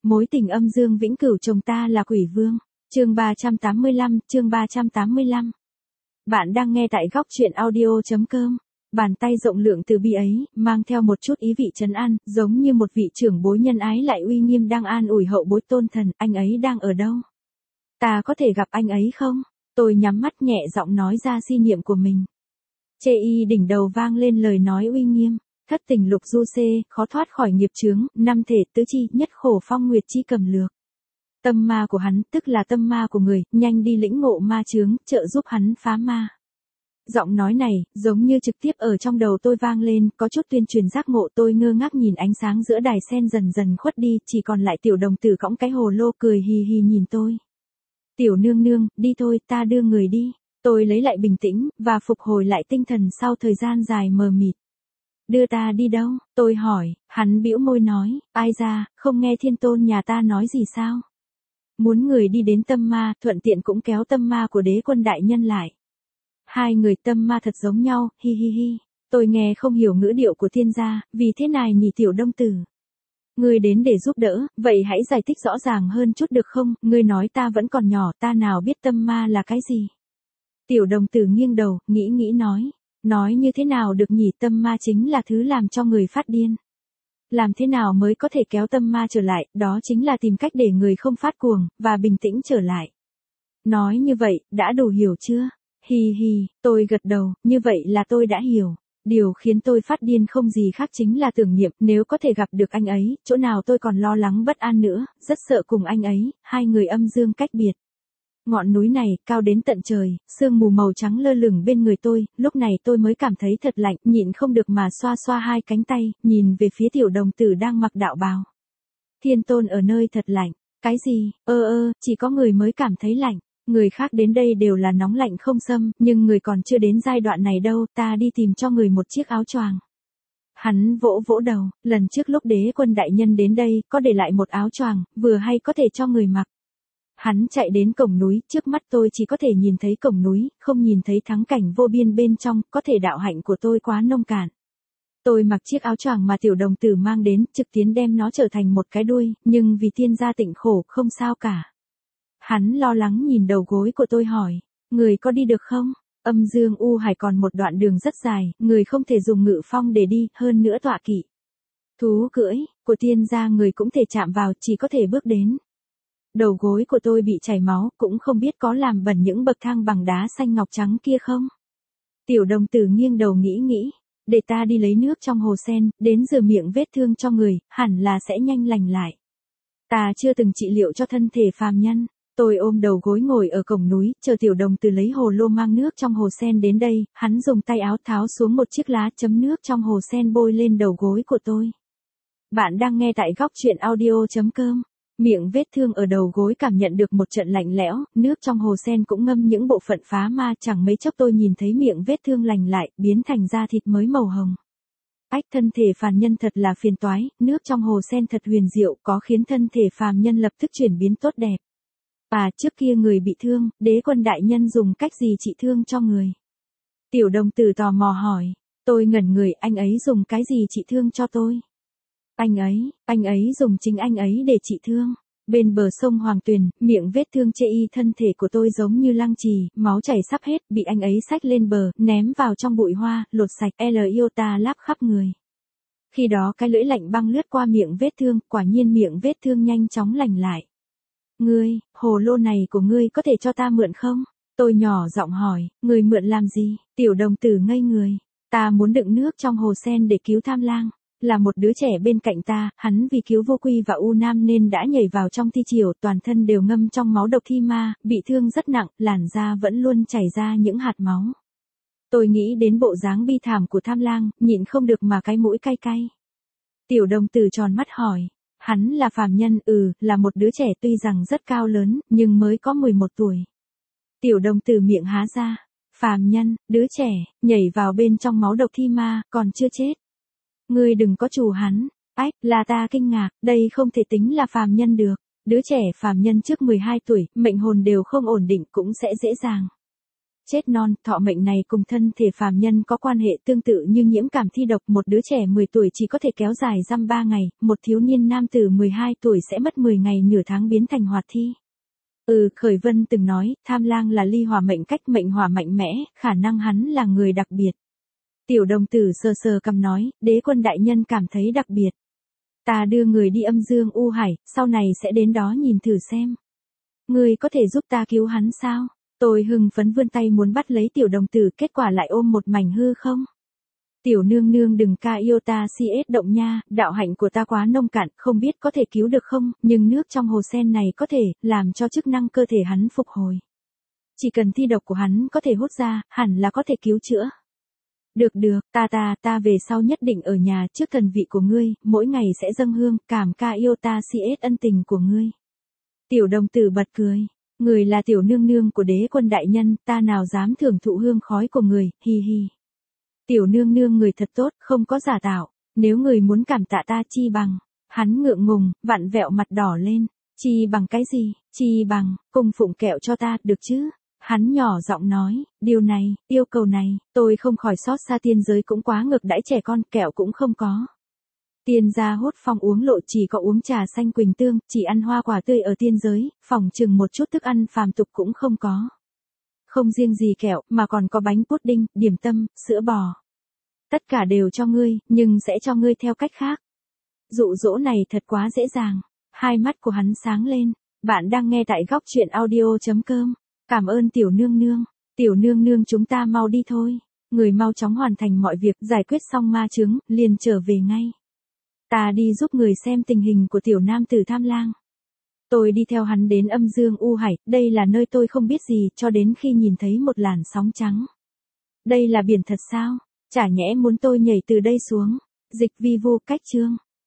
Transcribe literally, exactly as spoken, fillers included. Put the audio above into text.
mối tình âm dương vĩnh cửu chồng ta là quỷ vương. Chương ba trăm tám mươi lăm, chương ba trăm tám mươi lăm. Bạn đang nghe tại góc truyện audio.com. Bàn tay rộng lượng từ bi ấy, mang theo một chút ý vị trấn an, giống như một vị trưởng bối nhân ái lại uy nghiêm đang an ủi hậu bối tôn thần, anh ấy đang ở đâu? Ta có thể gặp anh ấy không? Tôi nhắm mắt nhẹ giọng nói ra suy niệm của mình. Chê y đỉnh đầu vang lên lời nói uy nghiêm, thất tình lục du xê, khó thoát khỏi nghiệp chướng, năm thể tứ chi, nhất khổ phong nguyệt chi cầm lược. Tâm ma của hắn, tức là tâm ma của người, nhanh đi lĩnh ngộ ma chướng, trợ giúp hắn phá ma. Giọng nói này, giống như trực tiếp ở trong đầu tôi vang lên, có chút tuyên truyền giác ngộ. Tôi ngơ ngác nhìn ánh sáng giữa đài sen dần dần khuất đi, chỉ còn lại tiểu đồng tử cõng cái hồ lô cười hì hì nhìn tôi. Tiểu nương nương, đi thôi, ta đưa người đi. Tôi lấy lại bình tĩnh, và phục hồi lại tinh thần sau thời gian dài mờ mịt. Đưa ta đi đâu? Tôi hỏi, hắn bĩu môi nói, ai ra, không nghe thiên tôn nhà ta nói gì sao? Muốn người đi đến tâm ma, thuận tiện cũng kéo tâm ma của đế quân đại nhân lại. Hai người tâm ma thật giống nhau, hi hi hi. Tôi nghe không hiểu ngữ điệu của thiên gia, vì thế này nhỉ tiểu đông tử. Ngươi đến để giúp đỡ, vậy hãy giải thích rõ ràng hơn chút được không? Ngươi nói ta vẫn còn nhỏ, ta nào biết tâm ma là cái gì? Tiểu đồng tử nghiêng đầu, nghĩ nghĩ nói. Nói như thế nào được nhỉ, tâm ma chính là thứ làm cho người phát điên. Làm thế nào mới có thể kéo tâm ma trở lại, đó chính là tìm cách để người không phát cuồng, và bình tĩnh trở lại. Nói như vậy, đã đủ hiểu chưa? Hi hi, tôi gật đầu, như vậy là tôi đã hiểu. Điều khiến tôi phát điên không gì khác chính là tưởng niệm, nếu có thể gặp được anh ấy, chỗ nào tôi còn lo lắng bất an nữa, rất sợ cùng anh ấy, hai người âm dương cách biệt. Ngọn núi này, cao đến tận trời, sương mù màu trắng lơ lửng bên người tôi, lúc này tôi mới cảm thấy thật lạnh, nhịn không được mà xoa xoa hai cánh tay, nhìn về phía tiểu đồng tử đang mặc đạo bào. Thiên tôn ở nơi thật lạnh, cái gì, ơ ơ, chỉ có người mới cảm thấy lạnh, người khác đến đây đều là nóng lạnh không xâm, nhưng người còn chưa đến giai đoạn này đâu, ta đi tìm cho người một chiếc áo choàng. Hắn vỗ vỗ đầu, lần trước lúc đế quân đại nhân đến đây, có để lại một áo choàng, vừa hay có thể cho người mặc. Hắn chạy đến cổng núi, trước mắt tôi chỉ có thể nhìn thấy cổng núi, không nhìn thấy thắng cảnh vô biên bên trong, có thể đạo hạnh của tôi quá nông cạn. Tôi mặc chiếc áo choàng mà tiểu đồng tử mang đến, trực tiến đem nó trở thành một cái đuôi, nhưng vì tiên gia tịnh khổ, không sao cả. Hắn lo lắng nhìn đầu gối của tôi hỏi, người có đi được không? Âm dương u hải còn một đoạn đường rất dài, người không thể dùng ngự phong để đi, hơn nữa tọa kỵ. Thú cưỡi, của tiên gia người cũng thể chạm vào, chỉ có thể bước đến. Đầu gối của tôi bị chảy máu, cũng không biết có làm bẩn những bậc thang bằng đá xanh ngọc trắng kia không? Tiểu đồng tử nghiêng đầu nghĩ nghĩ, để ta đi lấy nước trong hồ sen, đến rửa miệng vết thương cho người, hẳn là sẽ nhanh lành lại. Ta chưa từng trị liệu cho thân thể phàm nhân. Tôi ôm đầu gối ngồi ở cổng núi, chờ tiểu đồng tử lấy hồ lô mang nước trong hồ sen đến đây, hắn dùng tay áo tháo xuống một chiếc lá chấm nước trong hồ sen bôi lên đầu gối của tôi. Bạn đang nghe tại góc truyện audio.com. Miệng vết thương ở đầu gối cảm nhận được một trận lạnh lẽo, nước trong hồ sen cũng ngâm những bộ phận phá ma, chẳng mấy chốc tôi nhìn thấy miệng vết thương lành lại, biến thành da thịt mới màu hồng. Ách, thân thể phàm nhân thật là phiền toái, nước trong hồ sen thật huyền diệu, có khiến thân thể phàm nhân lập tức chuyển biến tốt đẹp. À, trước kia người bị thương, đế quân đại nhân dùng cách gì trị thương cho người? Tiểu đồng tử tò mò hỏi, tôi ngẩn người, anh ấy dùng cái gì trị thương cho tôi? Anh ấy, anh ấy dùng chính anh ấy để trị thương. Bên bờ sông Hoàng Tuyền, miệng vết thương chê y thân thể của tôi giống như lăng trì, máu chảy sắp hết, bị anh ấy xách lên bờ, ném vào trong bụi hoa, lột sạch, L iota láp khắp người. Khi đó cái lưỡi lạnh băng lướt qua miệng vết thương, quả nhiên miệng vết thương nhanh chóng lành lại. Ngươi, hồ lô này của ngươi có thể cho ta mượn không? Tôi nhỏ giọng hỏi, ngươi mượn làm gì? Tiểu đồng tử ngây người. Ta muốn đựng nước trong hồ sen để cứu Tham Lang. Là một đứa trẻ bên cạnh ta, hắn vì cứu Vô Quy và U Nam nên đã nhảy vào trong thi triều, toàn thân đều ngâm trong máu độc thi ma, bị thương rất nặng, làn da vẫn luôn chảy ra những hạt máu. Tôi nghĩ đến bộ dáng bi thảm của Tham Lang, nhịn không được mà cái mũi cay cay. Tiểu đồng tử tròn mắt hỏi, hắn là phàm nhân, ừ, là một đứa trẻ tuy rằng rất cao lớn, nhưng mới có mười một tuổi. Tiểu đồng tử miệng há ra, phàm nhân, đứa trẻ, nhảy vào bên trong máu độc thi ma, còn chưa chết. Ngươi đừng có trù hắn. Ách, là ta kinh ngạc, đây không thể tính là phàm nhân được. Đứa trẻ phàm nhân trước mười hai tuổi, mệnh hồn đều không ổn định cũng sẽ dễ dàng Chết non, thọ mệnh này cùng thân thể phàm nhân có quan hệ tương tự như nhiễm cảm thi độc, một đứa trẻ mười tuổi chỉ có thể kéo dài dăm ba ngày, một thiếu niên nam tử mười hai tuổi sẽ mất mười ngày nửa tháng biến thành hoạt thi. Ừ, Khởi Vân từng nói, Tham Lang là ly hỏa mệnh cách, mệnh hỏa mạnh mẽ, khả năng hắn là người đặc biệt. Tiểu đồng tử sờ sờ cằm nói, đế quân đại nhân cảm thấy đặc biệt. Ta đưa người đi âm dương u hải, sau này sẽ đến đó nhìn thử xem. Ngươi có thể giúp ta cứu hắn sao? Tôi hưng phấn vươn tay muốn bắt lấy tiểu đồng tử, kết quả lại ôm một mảnh hư không. Tiểu nương nương đừng ca yêu ta si ết động nha, đạo hạnh của ta quá nông cạn, không biết có thể cứu được không, nhưng nước trong hồ sen này có thể, làm cho chức năng cơ thể hắn phục hồi. Chỉ cần thi độc của hắn có thể hút ra, hẳn là có thể cứu chữa. Được được, ta ta ta về sau nhất định ở nhà trước thần vị của ngươi, mỗi ngày sẽ dâng hương, cảm ca yêu ta si ết ân tình của ngươi. Tiểu đồng tử bật cười. Người là tiểu nương nương của đế quân đại nhân, ta nào dám thưởng thụ hương khói của người, hi hi. Tiểu nương nương người thật tốt, không có giả tạo, nếu người muốn cảm tạ ta chi bằng. Hắn ngượng ngùng, vặn vẹo mặt đỏ lên, chi bằng cái gì, chi bằng, cung phụng kẹo cho ta, được chứ? Hắn nhỏ giọng nói, điều này, yêu cầu này, tôi không khỏi xót xa, tiên giới cũng quá ngược đãi trẻ con, kẹo cũng không có. Tiên gia hốt phong uống lộ, chỉ có uống trà xanh quỳnh tương, chỉ ăn hoa quả tươi ở tiên giới, phòng chừng một chút thức ăn phàm tục cũng không có. Không riêng gì kẹo, mà còn có bánh pudding, điểm tâm, sữa bò. Tất cả đều cho ngươi, nhưng sẽ cho ngươi theo cách khác. Dụ dỗ này thật quá dễ dàng. Hai mắt của hắn sáng lên. Bạn đang nghe tại góc truyện audio chấm com. Cảm ơn tiểu nương nương. Tiểu nương nương chúng ta mau đi thôi. Người mau chóng hoàn thành mọi việc, giải quyết xong ma chướng, liền trở về ngay. Ta đi giúp người xem tình hình của tiểu nam tử Tham Lang. Tôi đi theo hắn đến âm dương u hải, đây là nơi tôi không biết gì, cho đến khi nhìn thấy một làn sóng trắng. Đây là biển thật sao? Chả nhẽ muốn tôi nhảy từ đây xuống. Dịch vi vu cách chương.